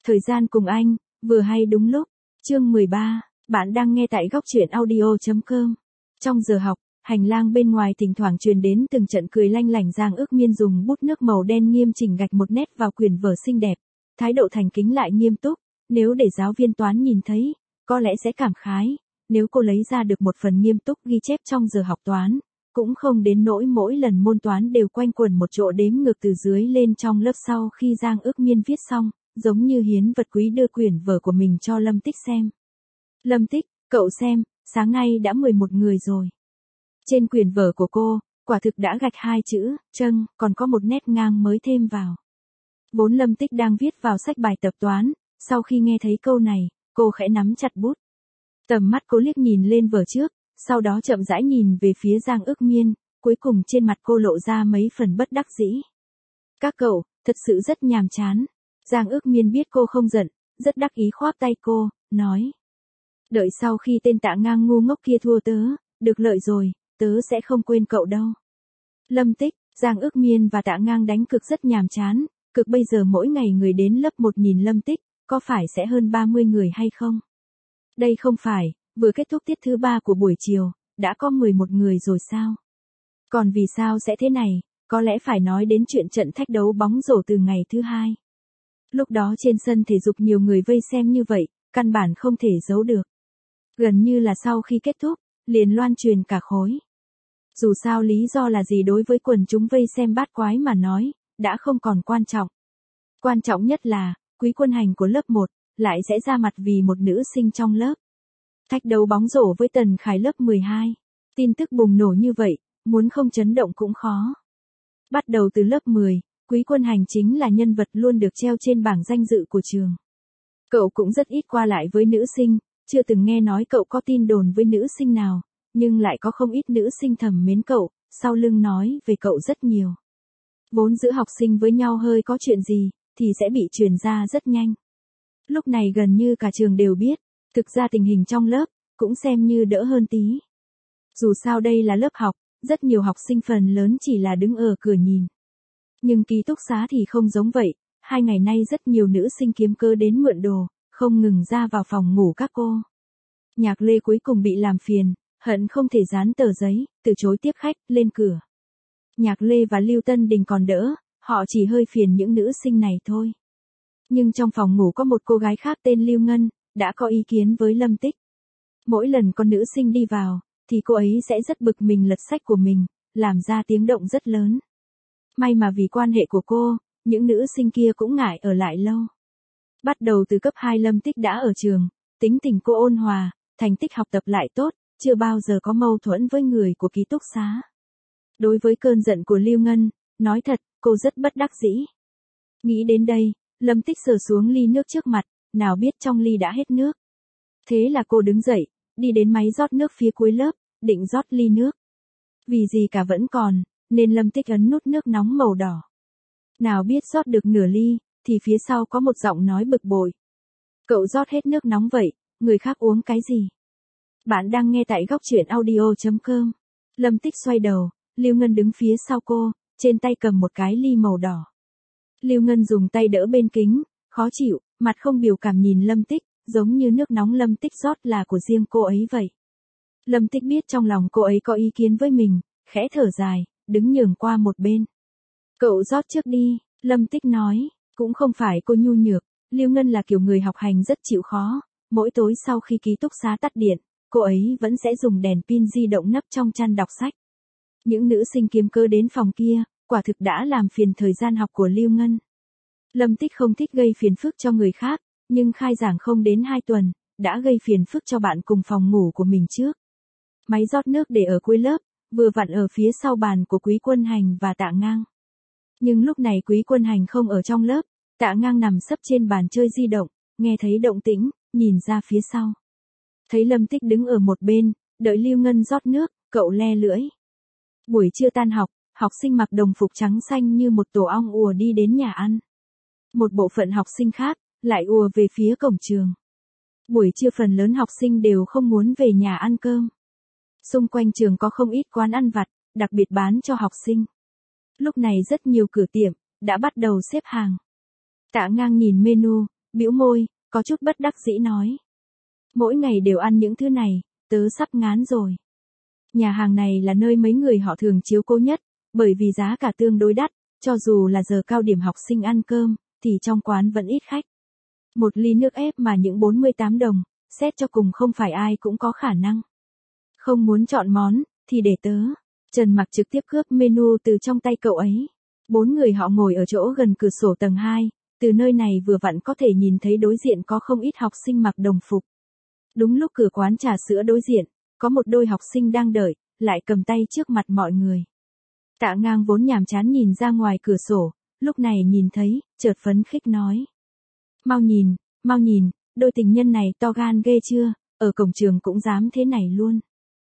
Thời gian cùng anh, vừa hay đúng lúc. Chương 13, bạn đang nghe tại góc truyện audio.com. Trong giờ học, hành lang bên ngoài thỉnh thoảng truyền đến từng trận cười lanh lảnh. Giang Ước Miên dùng bút nước màu đen nghiêm chỉnh gạch một nét vào quyển vở xinh đẹp, thái độ thành kính lại nghiêm túc. Nếu để giáo viên toán nhìn thấy, có lẽ sẽ cảm khái, nếu cô lấy ra được một phần nghiêm túc ghi chép trong giờ học toán, cũng không đến nỗi mỗi lần môn toán đều quanh quẩn một chỗ đếm ngược từ dưới lên trong lớp. Sau khi Giang Ước Miên viết xong, giống như hiến vật quý đưa quyển vở của mình cho Lâm Tích xem. Lâm Tích, cậu xem, sáng nay đã 11 người rồi. Trên quyển vở của cô, quả thực đã gạch 2 chữ, trâng, còn có một nét ngang mới thêm vào. Vốn Lâm Tích đang viết vào sách bài tập toán, sau khi nghe thấy câu này, cô khẽ nắm chặt bút. Tầm mắt cô liếc nhìn lên vở trước, sau đó chậm rãi nhìn về phía Giang Ước Miên, cuối cùng trên mặt cô lộ ra mấy phần bất đắc dĩ. Các cậu, thật sự rất nhàm chán. Giang Ước Miên biết cô không giận, rất đắc ý khoác tay cô, nói. Đợi sau khi tên Tạ Ngang ngu ngốc kia thua tớ, được lợi rồi, tớ sẽ không quên cậu đâu. Lâm Tích, Giang Ước Miên và Tạ Ngang đánh cực rất nhàm chán, cực bây giờ mỗi ngày người đến lớp 1 nhìn Lâm Tích, có phải sẽ hơn 30 người hay không? Đây không phải, vừa kết thúc tiết thứ 3 của buổi chiều, đã có 11 người rồi sao? Còn vì sao sẽ thế này, có lẽ phải nói đến chuyện trận thách đấu bóng rổ từ ngày thứ 2. Lúc đó trên sân thể dục nhiều người vây xem như vậy, căn bản không thể giấu được. Gần như là sau khi kết thúc, liền loan truyền cả khối. Dù sao lý do là gì đối với quần chúng vây xem bát quái mà nói, đã không còn quan trọng. Quan trọng nhất là, Quý Quân Hành của lớp 1, lại sẽ ra mặt vì một nữ sinh trong lớp. Thách đấu bóng rổ với Tần Khải lớp 12. Tin tức bùng nổ như vậy, muốn không chấn động cũng khó. Bắt đầu từ lớp 10, Quý Quân Hành chính là nhân vật luôn được treo trên bảng danh dự của trường. Cậu cũng rất ít qua lại với nữ sinh, chưa từng nghe nói cậu có tin đồn với nữ sinh nào, nhưng lại có không ít nữ sinh thầm mến cậu, sau lưng nói về cậu rất nhiều. Vốn giữa học sinh với nhau hơi có chuyện gì, thì sẽ bị truyền ra rất nhanh. Lúc này gần như cả trường đều biết, thực ra tình hình trong lớp, cũng xem như đỡ hơn tí. Dù sao đây là lớp học, rất nhiều học sinh phần lớn chỉ là đứng ở cửa nhìn. Nhưng ký túc xá thì không giống vậy, 2 ngày nay rất nhiều nữ sinh kiếm cớ đến mượn đồ, không ngừng ra vào phòng ngủ các cô. Nhạc Lê cuối cùng bị làm phiền, hận không thể dán tờ giấy, từ chối tiếp khách, lên cửa. Nhạc Lê và Lưu Tân Đình còn đỡ, họ chỉ hơi phiền những nữ sinh này thôi. Nhưng trong phòng ngủ có một cô gái khác tên Lưu Ngân, đã có ý kiến với Lâm Tích. Mỗi lần con nữ sinh đi vào, thì cô ấy sẽ rất bực mình lật sách của mình, làm ra tiếng động rất lớn. May mà vì quan hệ của cô, những nữ sinh kia cũng ngại ở lại lâu. Bắt đầu từ cấp 2 Lâm Tích đã ở trường, tính tình cô ôn hòa, thành tích học tập lại tốt, chưa bao giờ có mâu thuẫn với người của ký túc xá. Đối với cơn giận của Lưu Ngân, nói thật, cô rất bất đắc dĩ. Nghĩ đến đây, Lâm Tích sờ xuống ly nước trước mặt, nào biết trong ly đã hết nước. Thế là cô đứng dậy, đi đến máy rót nước phía cuối lớp, định rót ly nước. Vì gì cả vẫn còn, nên Lâm Tích ấn nút nước nóng màu đỏ. Nào biết rót được nửa ly, thì phía sau có một giọng nói bực bội. Cậu rót hết nước nóng vậy, người khác uống cái gì? Bạn đang nghe tại góc truyện audio.com. Lâm Tích xoay đầu, Lưu Ngân đứng phía sau cô, trên tay cầm một cái ly màu đỏ. Lưu Ngân dùng tay đỡ bên kính, khó chịu, mặt không biểu cảm nhìn Lâm Tích, giống như nước nóng Lâm Tích rót là của riêng cô ấy vậy. Lâm Tích biết trong lòng cô ấy có ý kiến với mình, khẽ thở dài, đứng nhường qua một bên. Cậu rót trước đi, Lâm Tích nói, cũng không phải cô nhu nhược, Lưu Ngân là kiểu người học hành rất chịu khó, mỗi tối sau khi ký túc xá tắt điện, cô ấy vẫn sẽ dùng đèn pin di động nấp trong chăn đọc sách. Những nữ sinh kiếm cớ đến phòng kia, quả thực đã làm phiền thời gian học của Lưu Ngân. Lâm Tích không thích gây phiền phức cho người khác, nhưng khai giảng không đến 2 tuần, đã gây phiền phức cho bạn cùng phòng ngủ của mình trước. Máy rót nước để ở cuối lớp, vừa vặn ở phía sau bàn của Quý Quân Hành và Tạ Ngang. Nhưng lúc này Quý Quân Hành không ở trong lớp, Tạ Ngang nằm sấp trên bàn chơi di động, nghe thấy động tĩnh, nhìn ra phía sau. Thấy Lâm Tích đứng ở một bên, đợi Lưu Ngân rót nước, cậu le lưỡi. Buổi trưa tan học, học sinh mặc đồng phục trắng xanh như một tổ ong ùa đi đến nhà ăn. Một bộ phận học sinh khác, lại ùa về phía cổng trường. Buổi trưa phần lớn học sinh đều không muốn về nhà ăn cơm. Xung quanh trường có không ít quán ăn vặt, đặc biệt bán cho học sinh. Lúc này rất nhiều cửa tiệm, đã bắt đầu xếp hàng. Tạ Ngang nhìn menu, bĩu môi, có chút bất đắc dĩ nói. Mỗi ngày đều ăn những thứ này, tớ sắp ngán rồi. Nhà hàng này là nơi mấy người họ thường chiếu cố nhất, bởi vì giá cả tương đối đắt, cho dù là giờ cao điểm học sinh ăn cơm, thì trong quán vẫn ít khách. Một ly nước ép mà những 48 đồng, xét cho cùng không phải ai cũng có khả năng. Không muốn chọn món, thì để tớ. Trần Mặc trực tiếp cướp menu từ trong tay cậu ấy. 4 người họ ngồi ở chỗ gần cửa sổ tầng 2, từ nơi này vừa vặn có thể nhìn thấy đối diện có không ít học sinh mặc đồng phục. Đúng lúc cửa quán trà sữa đối diện, có một đôi học sinh đang đợi, lại cầm tay trước mặt mọi người. Tạ Ngang vốn nhàm chán nhìn ra ngoài cửa sổ, lúc này nhìn thấy, chợt phấn khích nói. Mau nhìn, đôi tình nhân này to gan ghê chưa, ở cổng trường cũng dám thế này luôn.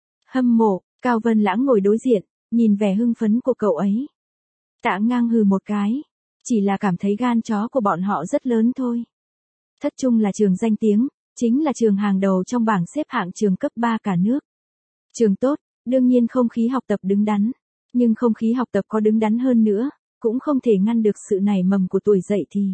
Hâm mộ, Cao Vân Lãng ngồi đối diện, nhìn vẻ hưng phấn của cậu ấy. Tạ Ngang hừ một cái, chỉ là cảm thấy gan chó của bọn họ rất lớn thôi. Thất Trung là trường danh tiếng, chính là trường hàng đầu trong bảng xếp hạng trường cấp 3 cả nước. Trường tốt, đương nhiên không khí học tập đứng đắn, nhưng không khí học tập có đứng đắn hơn nữa, cũng không thể ngăn được sự nảy mầm của tuổi dậy thì.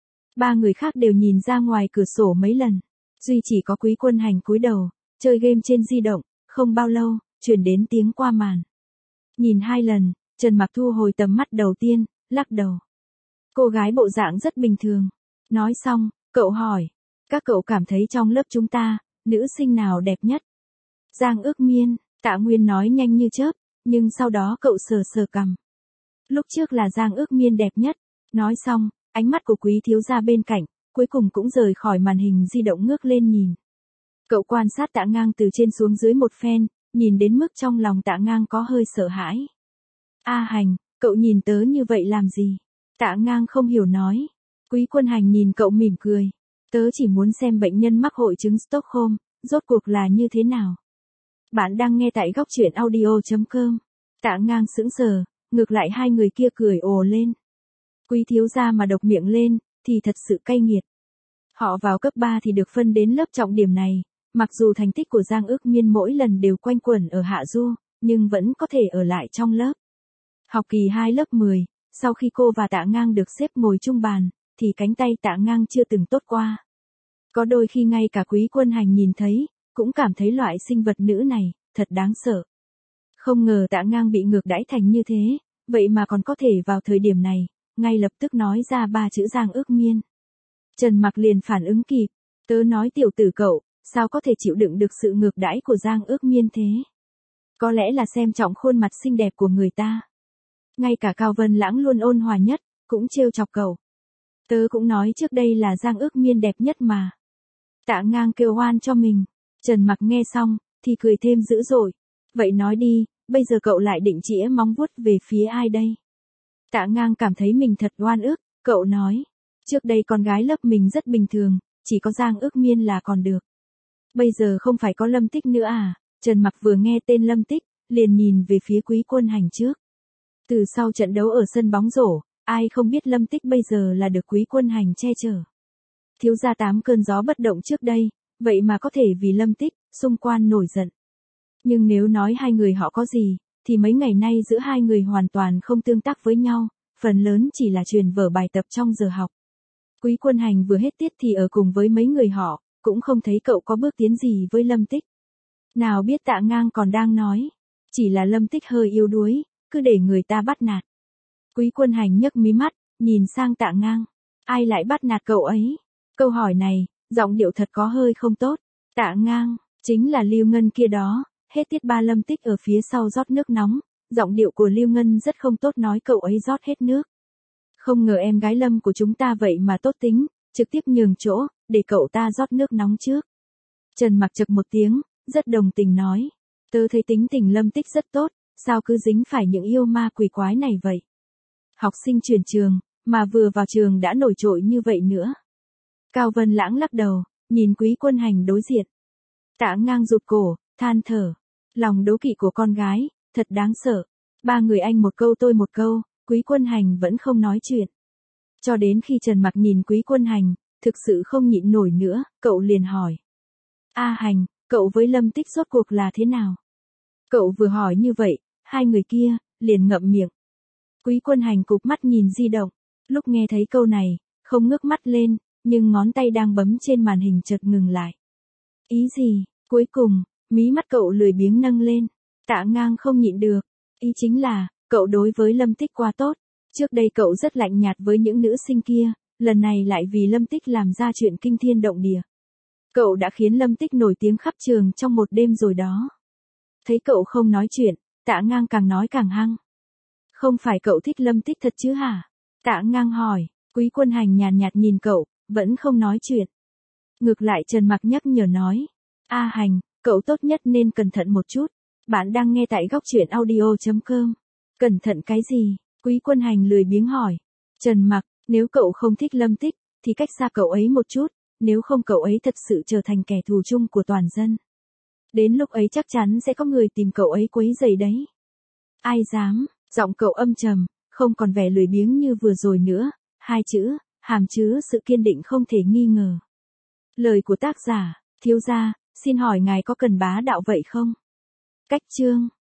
3 người khác đều nhìn ra ngoài cửa sổ mấy lần, duy chỉ có Quý Quân Hành cúi đầu, chơi game trên di động, không bao lâu, truyền đến tiếng qua màn. Nhìn 2 lần, Trần Mặc thu hồi tầm mắt đầu tiên, lắc đầu. Cô gái bộ dạng rất bình thường. Nói xong, cậu hỏi, các cậu cảm thấy trong lớp chúng ta, nữ sinh nào đẹp nhất? Giang Ước Miên, Tạ Nguyên nói nhanh như chớp, nhưng sau đó cậu sờ sờ cằm. Lúc trước là Giang Ước Miên đẹp nhất. Nói xong, ánh mắt của Quý thiếu gia bên cạnh, cuối cùng cũng rời khỏi màn hình di động ngước lên nhìn. Cậu quan sát Tạ Ngang từ trên xuống dưới một phen, nhìn đến mức trong lòng Tạ Ngang có hơi sợ hãi. A Hành, cậu nhìn tớ như vậy làm gì? Tạ Ngang không hiểu nói. Quý Quân Hành nhìn cậu mỉm cười. Tớ chỉ muốn xem bệnh nhân mắc hội chứng Stockholm, rốt cuộc là như thế nào. Bạn đang nghe tại góc truyện audio.com. Tạ Ngang sững sờ, ngược lại hai người kia cười ồ lên. Quý thiếu gia mà độc miệng lên, thì thật sự cay nghiệt. Họ vào cấp 3 thì được phân đến lớp trọng điểm này, mặc dù thành tích của Giang Ước Miên mỗi lần đều quanh quẩn ở hạ du, nhưng vẫn có thể ở lại trong lớp. Học kỳ 2 lớp 10, sau khi cô và Tạ Ngang được xếp ngồi chung bàn, thì cánh tay Tạ Ngang chưa từng tốt qua. Có đôi khi ngay cả Quý Quân Hành nhìn thấy, cũng cảm thấy loại sinh vật nữ này, thật đáng sợ. Không ngờ Tạ Ngang bị ngược đãi thành như thế, vậy mà còn có thể vào thời điểm này, ngay lập tức nói ra 3 chữ Giang Ước Miên. Trần Mặc liền phản ứng kịp, tớ nói tiểu tử cậu, sao có thể chịu đựng được sự ngược đãi của Giang Ước Miên thế? Có lẽ là xem trọng khuôn mặt xinh đẹp của người ta. Ngay cả Cao Vân Lãng luôn ôn hòa nhất, cũng trêu chọc cậu. Tớ cũng nói trước đây là Giang Ước Miên đẹp nhất mà. Tạ Ngang kêu oan cho mình. Trần Mặc nghe xong, thì cười thêm dữ dội. Vậy nói đi, bây giờ cậu lại định chĩa móng vuốt về phía ai đây? Tạ Ngang cảm thấy mình thật oan ức, cậu nói. Trước đây con gái lớp mình rất bình thường, chỉ có Giang Ước Miên là còn được. Bây giờ không phải có Lâm Tích nữa à? Trần Mặc vừa nghe tên Lâm Tích, liền nhìn về phía Quý Quân Hành trước. Từ sau trận đấu ở sân bóng rổ, ai không biết Lâm Tích bây giờ là được Quý Quân Hành che chở. Thiếu gia 8 cơn gió bất động trước đây, vậy mà có thể vì Lâm Tích, xung quan nổi giận. Nhưng nếu nói hai người họ có gì, thì mấy ngày nay giữa hai người hoàn toàn không tương tác với nhau, phần lớn chỉ là truyền vở bài tập trong giờ học. Quý Quân Hành vừa hết tiết thì ở cùng với mấy người họ, cũng không thấy cậu có bước tiến gì với Lâm Tích. Nào biết Tạ Ngang còn đang nói, chỉ là Lâm Tích hơi yếu đuối, cứ để người ta bắt nạt. Quý Quân Hành nhấc mí mắt, nhìn sang Tạ Ngang. Ai lại bắt nạt cậu ấy? Câu hỏi này, giọng điệu thật có hơi không tốt. Tạ Ngang, chính là Lưu Ngân kia đó. Hết tiết 3 Lâm Tích ở phía sau rót nước nóng, giọng điệu của Lưu Ngân rất không tốt nói cậu ấy rót hết nước. Không ngờ em gái Lâm của chúng ta vậy mà tốt tính, trực tiếp nhường chỗ, để cậu ta rót nước nóng trước. Trần Mặc chực một tiếng, rất đồng tình nói. Tớ thấy tính tình Lâm Tích rất tốt, sao cứ dính phải những yêu ma quỷ quái này vậy? Học sinh chuyển trường, mà vừa vào trường đã nổi trội như vậy nữa. Cao Vân Lãng lắc đầu, nhìn Quý Quân Hành đối diện. Tạ Ngang rụt cổ, than thở. Lòng đố kỵ của con gái, thật đáng sợ. 3 người anh một câu tôi một câu, Quý Quân Hành vẫn không nói chuyện. Cho đến khi Trần Mặc nhìn Quý Quân Hành, thực sự không nhịn nổi nữa, cậu liền hỏi. A Hành, cậu với Lâm Tích rốt cuộc là thế nào? Cậu vừa hỏi như vậy, hai người kia, liền ngậm miệng. Quý Quân Hành cụp mắt nhìn di động, lúc nghe thấy câu này, không ngước mắt lên, nhưng ngón tay đang bấm trên màn hình chợt ngừng lại. Ý gì? Cuối cùng, mí mắt cậu lười biếng nâng lên. Tạ Ngang không nhịn được. Ý chính là, cậu đối với Lâm Tích quá tốt. Trước đây cậu rất lạnh nhạt với những nữ sinh kia, lần này lại vì Lâm Tích làm ra chuyện kinh thiên động địa. Cậu đã khiến Lâm Tích nổi tiếng khắp trường trong một đêm rồi đó. Thấy cậu không nói chuyện, Tạ Ngang càng nói càng hăng. Không phải cậu thích Lâm Tích thật chứ hả? Tạ Ngang hỏi. Quý Quân Hành nhàn nhạt nhìn cậu, vẫn không nói chuyện. Ngược lại Trần Mặc nhắc nhở nói. A Hành, cậu tốt nhất nên cẩn thận một chút. Bạn đang nghe tại góc truyện audio.com. Cẩn thận cái gì? Quý Quân Hành lười biếng hỏi. Trần Mặc, nếu cậu không thích Lâm Tích, thì cách xa cậu ấy một chút, nếu không cậu ấy thật sự trở thành kẻ thù chung của toàn dân. Đến lúc ấy chắc chắn sẽ có người tìm cậu ấy quấy rầy đấy. Ai dám? Giọng cậu âm trầm, không còn vẻ lười biếng như vừa rồi nữa, hai chữ, hàm chứa sự kiên định không thể nghi ngờ. Lời của tác giả, thiếu gia, xin hỏi ngài có cần bá đạo vậy không? Cách chương